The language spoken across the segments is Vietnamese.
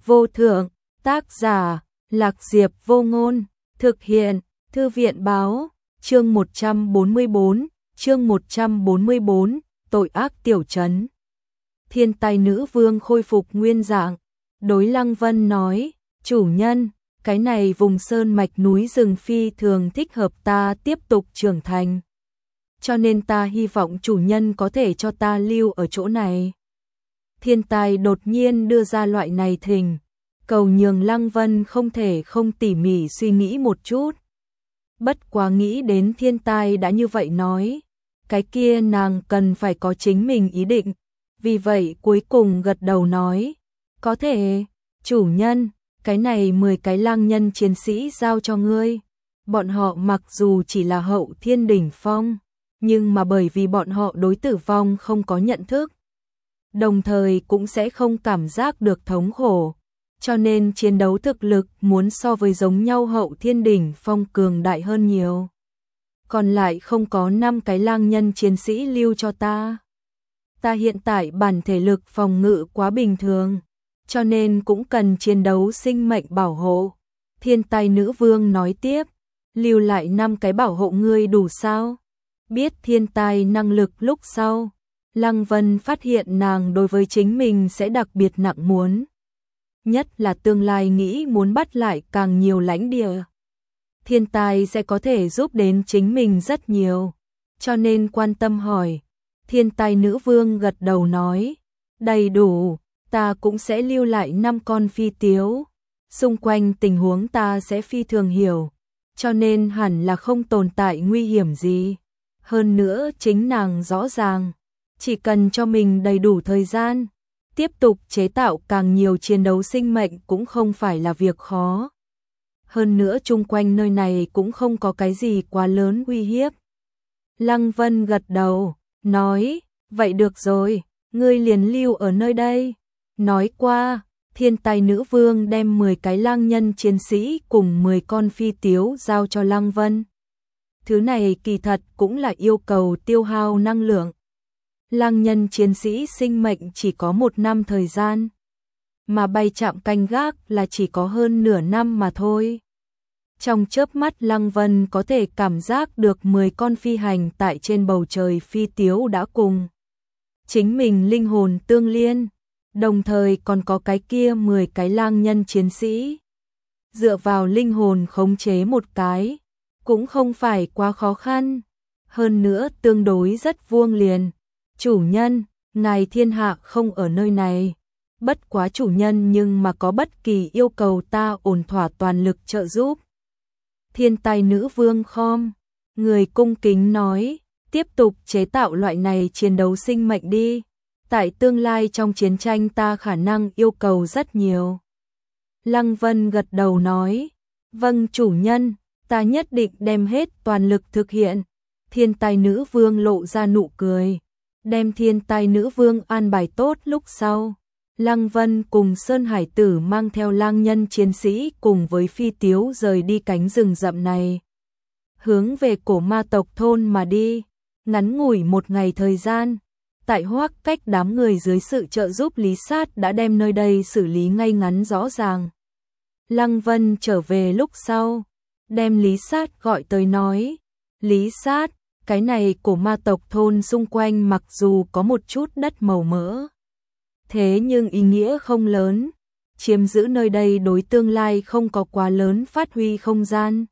vô thượng, tác giả, Lạc Diệp Vô Ngôn, thực hiện, Thư viện báo, chương 144, tội ác tiểu trấn. Thiên tài nữ vương khôi phục nguyên dạng, đối Lăng Vân nói, chủ nhân, cái này vùng sơn mạch núi rừng phi thường thích hợp ta tiếp tục trưởng thành. Cho nên ta hy vọng chủ nhân có thể cho ta lưu ở chỗ này. Thiên tài đột nhiên đưa ra loại này thỉnh, cầu nhường Lăng Vân không thể không tỉ mỉ suy nghĩ một chút. Bất quá nghĩ đến thiên tài đã như vậy nói, cái kia nàng cần phải có chính mình ý định, vì vậy cuối cùng gật đầu nói, có thể, chủ nhân, cái này 10 cái lang nhân chiến sĩ giao cho ngươi. Bọn họ mặc dù chỉ là hậu thiên đỉnh phong, nhưng mà bởi vì bọn họ đối tử vong không có nhận thức, đồng thời cũng sẽ không cảm giác được thống khổ, cho nên chiến đấu thực lực muốn so với giống nhau hậu thiên đỉnh phong cường đại hơn nhiều. Còn lại không có 5 cái lang nhân chiến sĩ lưu cho ta. Ta hiện tại bản thể lực phòng ngự quá bình thường, cho nên cũng cần chiến đấu sinh mệnh bảo hộ. Thiên tài nữ vương nói tiếp, lưu lại 5 cái bảo hộ ngươi đủ sao? Biết thiên tài năng lực lúc sau, Lăng Vân phát hiện nàng đối với chính mình sẽ đặc biệt nặng muốn. Nhất là tương lai nghĩ muốn bắt lại càng nhiều lãnh địa. Thiên tài sẽ có thể giúp đến chính mình rất nhiều, cho nên quan tâm hỏi. Thiên tài nữ vương gật đầu nói, đầy đủ, ta cũng sẽ lưu lại 5 con phi tiếu. Xung quanh tình huống ta sẽ phi thường hiểu, cho nên hẳn là không tồn tại nguy hiểm gì. Hơn nữa chính nàng rõ ràng, chỉ cần cho mình đầy đủ thời gian, tiếp tục chế tạo càng nhiều chiến đấu sinh mệnh cũng không phải là việc khó. Hơn nữa chung quanh nơi này cũng không có cái gì quá lớn uy hiếp. Lăng Vân gật đầu, nói, vậy được rồi, ngươi liền lưu ở nơi đây. Nói qua, thiên tài nữ vương đem 10 cái lang nhân chiến sĩ cùng 10 con phi tiếu giao cho Lăng Vân. Thứ này kỳ thật cũng là yêu cầu tiêu hao năng lượng. Lang nhân chiến sĩ sinh mệnh chỉ có 1 năm thời gian, mà bay chạm canh gác là chỉ có hơn nửa năm mà thôi. Trong chớp mắt Lăng Vân có thể cảm giác được 10 con phi hành tại trên bầu trời phi tiếu đã cùng chính mình linh hồn tương liên, đồng thời còn có cái kia 10 cái lang nhân chiến sĩ. Dựa vào linh hồn khống chế một cái, cũng không phải quá khó khăn, hơn nữa tương đối rất vuông liền. Chủ nhân, ngài thiên hạ không ở nơi này, bất quá chủ nhân nhưng mà có bất kỳ yêu cầu ta ổn thỏa toàn lực trợ giúp. Thiên tài nữ vương khom, người cung kính nói, tiếp tục chế tạo loại này chiến đấu sinh mệnh đi, tại tương lai trong chiến tranh ta khả năng yêu cầu rất nhiều. Lăng Vân gật đầu nói, vâng chủ nhân, ta nhất định đem hết toàn lực thực hiện. Thiên tài nữ vương lộ ra nụ cười, đem thiên tài nữ vương an bài tốt lúc sau. Lăng Vân cùng Sơn Hải Tử mang theo lang nhân chiến sĩ cùng với phi tiếu rời đi cánh rừng rậm này, hướng về cổ ma tộc thôn mà đi. Ngắn ngủi 1 ngày thời gian, tại Hoắc Cách đám người dưới sự trợ giúp Lý Sát đã đem nơi đây xử lý ngay ngắn rõ ràng. Lăng Vân trở về lúc sau, đem Lý Sát gọi tới nói, Lý Sát, cái này cổ ma tộc thôn xung quanh mặc dù có một chút đất màu mỡ, thế nhưng ý nghĩa không lớn, chiếm giữ nơi đây đối tương lai không có quá lớn phát huy không gian.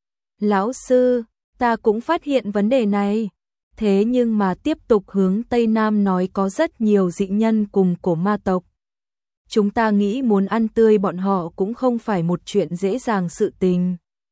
Lão sư, ta cũng phát hiện vấn đề này, thế nhưng mà tiếp tục hướng Tây Nam nói có rất nhiều dị nhân cùng cổ ma tộc. Chúng ta nghĩ muốn ăn tươi bọn họ cũng không phải một chuyện dễ dàng sự tình.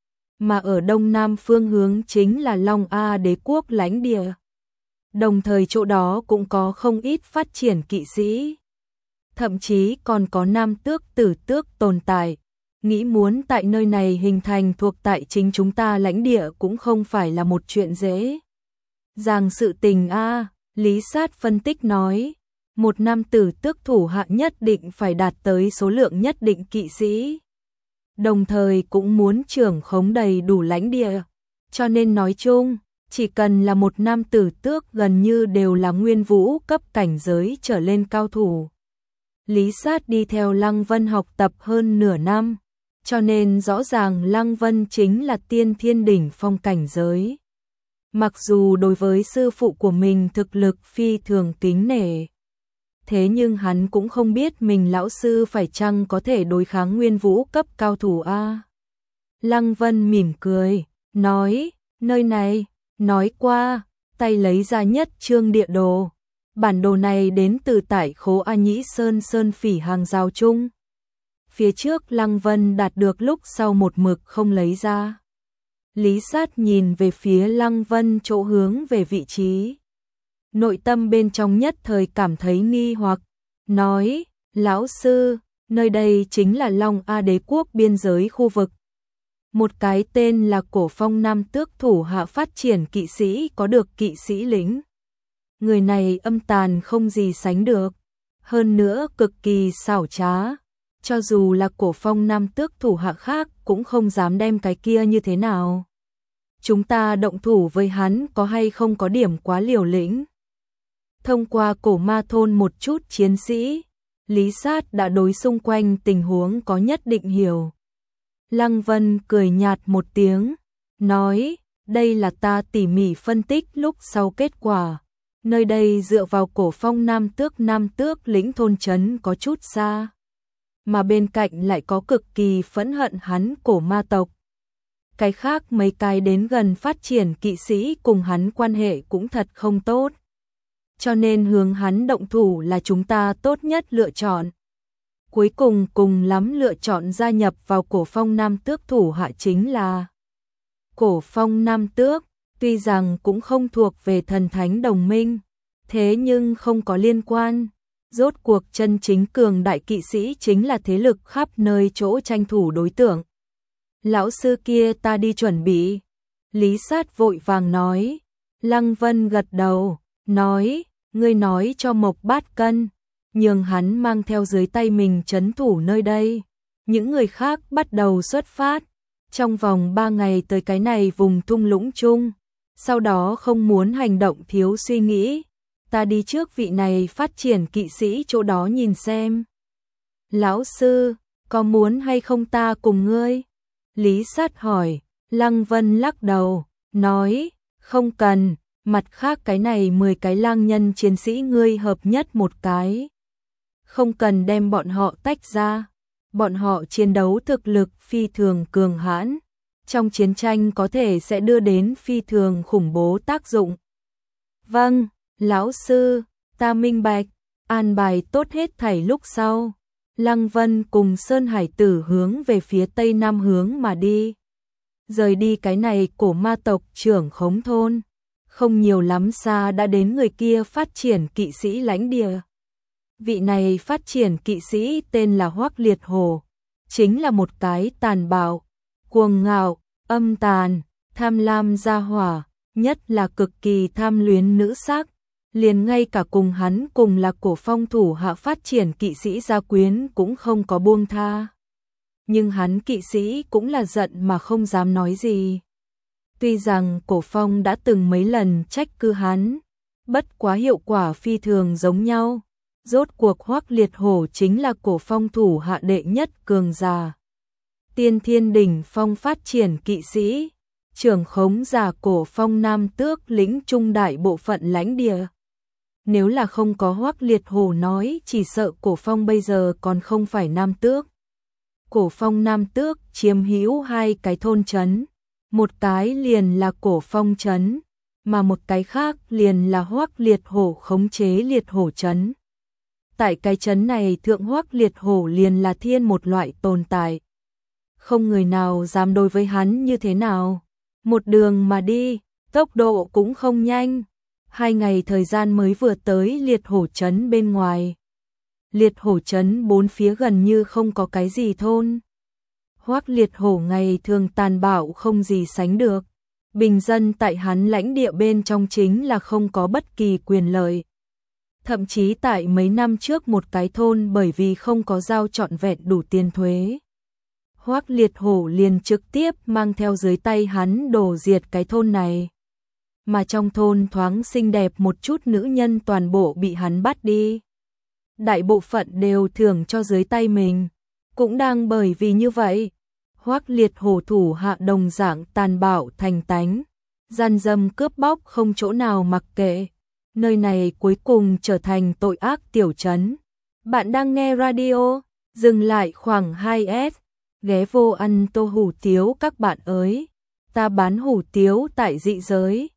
Mà ở Đông Nam phương hướng chính là Long A đế quốc lãnh địa. Đồng thời chỗ đó cũng có không ít phát triển kỵ sĩ. Thậm chí còn có nam tước tử tước tồn tại. Nghĩ muốn tại nơi này hình thành thuộc tại chính chúng ta lãnh địa cũng không phải là một chuyện dễ dàng sự tình a. Lý Sát phân tích nói, một nam tử tước thủ hạ nhất định phải đạt tới số lượng nhất định kỵ sĩ, đồng thời cũng muốn trưởng khống đầy đủ lãnh địa, cho nên nói chung, chỉ cần là một nam tử tước gần như đều là nguyên vũ cấp cảnh giới trở lên cao thủ. Lý Sát đi theo Lăng Vân học tập hơn nửa năm, cho nên rõ ràng Lăng Vân chính là tiên thiên đỉnh phong cảnh giới. Mặc dù đối với sư phụ của mình thực lực phi thường kính nể, thế nhưng hắn cũng không biết mình lão sư phải chăng có thể đối kháng nguyên vũ cấp cao thủ a. Lăng Vân mỉm cười, nói, nơi này, nói qua, tay lấy ra nhất chương địa đồ. Bản đồ này đến từ tại khố A Nhĩ Sơn Phỉ hàng rào chung. Phía trước Lăng Vân đạt được lúc sau một mực không lấy ra. Lý Sát nhìn về phía Lăng Vân chỗ hướng về vị trí. Nội tâm bên trong nhất thời cảm thấy nghi hoặc, nói, lão sư, nơi đây chính là Long A đế quốc biên giới khu vực. Một cái tên là Cổ Phong Nam Tước thủ hạ phát triển kỵ sĩ có được kỵ sĩ lĩnh. Người này âm tàn không gì sánh được, hơn nữa cực kỳ xảo trá. Cho dù là Cổ Phong Nam Tước thủ hạ khác cũng không dám đem cái kia như thế nào. Chúng ta động thủ với hắn có hay không có điểm quá liều lĩnh. Thông qua cổ ma thôn một chút chiến sĩ, Lý Sát đã đối xung quanh tình huống có nhất định hiểu. Lăng Vân cười nhạt một tiếng, nói, đây là ta tỉ mỉ phân tích lúc sau kết quả. Nơi đây dựa vào Cổ Phong Nam Tước lĩnh thôn trấn có chút xa, mà bên cạnh lại có cực kỳ phẫn hận hắn cổ ma tộc. Cái khác mấy cái đến gần phát triển kỵ sĩ cùng hắn quan hệ cũng thật không tốt. Cho nên hướng hắn động thủ là chúng ta tốt nhất lựa chọn. Cuối cùng cùng lắm lựa chọn gia nhập vào Cổ Phong Nam Tước thủ hạ chính là Cổ Phong Nam Tước, tuy rằng cũng không thuộc về thần thánh đồng minh, thế nhưng không có liên quan. Rốt cuộc chân chính cường đại kỵ sĩ chính là thế lực khắp nơi chỗ tranh thủ đối tượng. Lão sư kia ta đi chuẩn bị. Lý Sát vội vàng nói. Lăng Vân gật đầu, nói, ngươi nói cho Mộc Bát Cân, nhường hắn mang theo dưới tay mình trấn thủ nơi đây. Những người khác bắt đầu xuất phát, trong vòng 3 ngày tới cái này vùng thung lũng chung, sau đó không muốn hành động thiếu suy nghĩ. Ta đi trước vị này phát triển kỵ sĩ chỗ đó nhìn xem. Lão sư, có muốn hay không ta cùng ngươi? Lý Sát hỏi. Lăng Vân lắc đầu, nói, không cần, mặt khác cái này 10 cái lang nhân chiến sĩ ngươi hợp nhất một cái. Không cần đem bọn họ tách ra, bọn họ chiến đấu thực lực phi thường cường hãn, trong chiến tranh có thể sẽ đưa đến phi thường khủng bố tác dụng. Vâng, lão sư, ta minh bạch. An bài tốt hết thảy lúc sau, Lăng Vân cùng Sơn Hải Tử hướng về phía tây nam hướng mà đi. Rời đi cái này cổ ma tộc trưởng khống thôn, không nhiều lắm xa đã đến người kia phát triển kỵ sĩ lãnh địa. Vị này phát triển kỵ sĩ tên là Hoắc Liệt Hổ, chính là một cái tàn bạo, cuồng ngạo, âm tàn, tham lam gia hỏa, nhất là cực kỳ tham luyến nữ sắc. Liền ngay cả cùng hắn cùng là Cổ Phong thủ hạ phát triển kỵ sĩ gia quyến cũng không có buông tha. Nhưng hắn kỵ sĩ cũng là giận mà không dám nói gì. Tuy rằng Cổ Phong đã từng mấy lần trách cứ hắn, bất quá hiệu quả phi thường giống nhau. Rốt cuộc Hoắc Liệt Hổ chính là Cổ Phong thủ hạ đệ nhất cường giả. Tiên thiên đỉnh phong phát triển kỵ sĩ, trưởng khống giả Cổ Phong Nam Tước lĩnh trung đại bộ phận lãnh địa. Nếu là không có Hoắc Liệt Hổ nói, chỉ sợ Cổ Phong bây giờ còn không phải Nam Tước. Cổ Phong Nam Tước chiếm hữu 2 cái thôn trấn, một cái liền là Cổ Phong trấn, mà một cái khác liền là Hoắc Liệt Hổ khống chế Liệt Hổ trấn. Tại cái trấn này thượng Hoắc Liệt Hổ liền là thiên một loại tồn tại. Không người nào dám đối với hắn như thế nào. Một đường mà đi, tốc độ cũng không nhanh. 2 ngày thời gian mới vừa tới Liệt Hổ trấn bên ngoài. Liệt Hổ trấn bốn phía gần như không có cái gì thôn. Hoắc Liệt Hổ ngày thường tàn bạo không gì sánh được. Bình dân tại hắn lãnh địa bên trong chính là không có bất kỳ quyền lợi. Thậm chí tại mấy năm trước một cái thôn bởi vì không có giao trọn vẹn đủ tiền thuế, Hoắc Liệt Hổ liền trực tiếp mang theo dưới tay hắn đổ diệt cái thôn này. Mà trong thôn thoáng xinh đẹp một chút nữ nhân toàn bộ bị hắn bắt đi. đại bộ phận đều thưởng cho dưới tay mình. Cũng đang bởi vì như vậy, Hoắc Liệt hổ thủ hạ đồng dạng tàn bạo thành tánh, gian dâm cướp bóc không chỗ nào mặc kệ. Nơi này cuối cùng trở thành tội ác tiểu trấn. Bạn đang nghe radio, dừng lại khoảng 2S, ghé vô ăn tô hủ tiếu các bạn ơi. Ta bán hủ tiếu tại dị giới.